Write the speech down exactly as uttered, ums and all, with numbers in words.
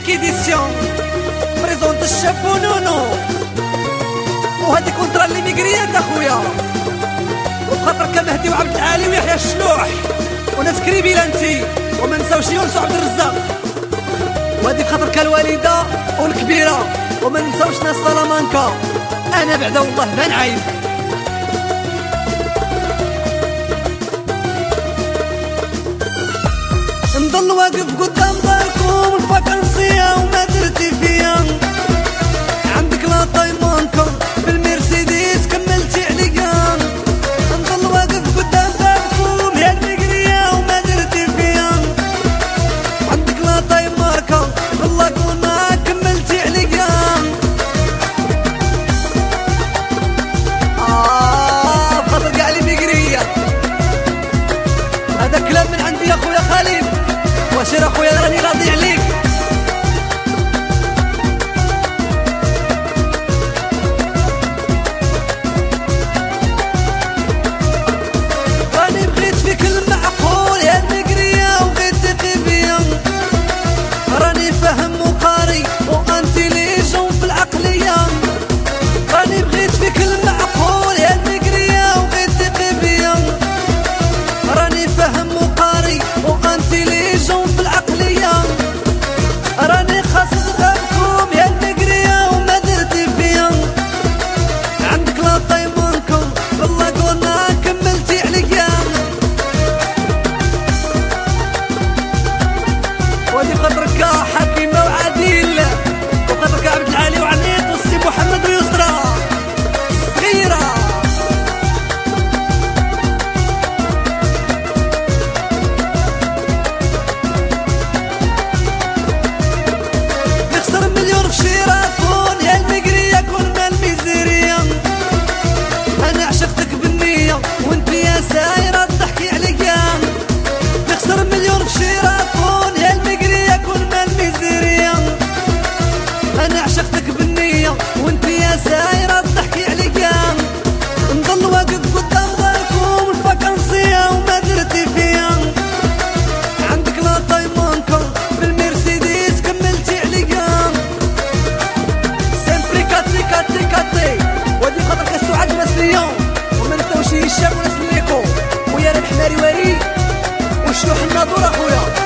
يونيك ايديسيون بريزونت الشاب ونونو، وهادي كونترا اللي ميغريات اخويا، وبخاطر كمهدي وعبد العالي ويحيى الشلوح وناس كريبيلانتي، وما نساوش يونس وعبد الرزاق، وهادي بخاطر كالوالده والكبيره، وما نساوش ناس سلامانكا. انا بعدا والله ما نعايب. نضل واقف قدام داركم الفاكنسية وما درتي فيا، عندك لا طيمانكا بالمرسيدس كملتي عليا. نضل واقف قدام داركم يا المقرية وما درتي فيا، عندك لا طيماركا باللاكونا كملتي عليا. آه بخاطر كاع لي مقرية، هذا كلام من عندي يا خويا خالد، واشير اخويا راني راضي عليك. راني بغيت فيك المعقول يا المقرية وبغيت تثقي بيا، راني فاهم وقاري وانتيليجون في العقلية. راني بغيت فيك المعقول يا المقرية وبغيت تثقي بيا، راني فاهم وقاري وانتيليجون في العقلية. راني خاصد غيركم يا المقرية وما درتي فيا، عندك لا طيمانكم باللاكونا كملتي عليا. وهادي بخاطرك حكيمة وعديل، وبخاطرك عبد العالي وعنيط والسي محمد ويسرى صغيرة. نخسر مليون في شيراتون يا المقرية كون مال ميزيريا، انا عشقتك بالنية وانت يا سايرة تضحكي عليا. نخسر مليون في شيراتون يا المقرية كون مال ميزيريا، انا عشقتك بالنية وانت يا سايرة تضحكي عليا. نضل واقف قدام داركم الفاكنسية وما درتي فيا، عندك لا طيمانكا بالمرسيدس كملتي عليا. سيمبلي كاتي كاتي كاتي، وهادي بخاطر كالسعاد وناس ليون، وما نساوش هشام وناس ليكو، ويا الحماري وري والشلوح الناظور اخويا.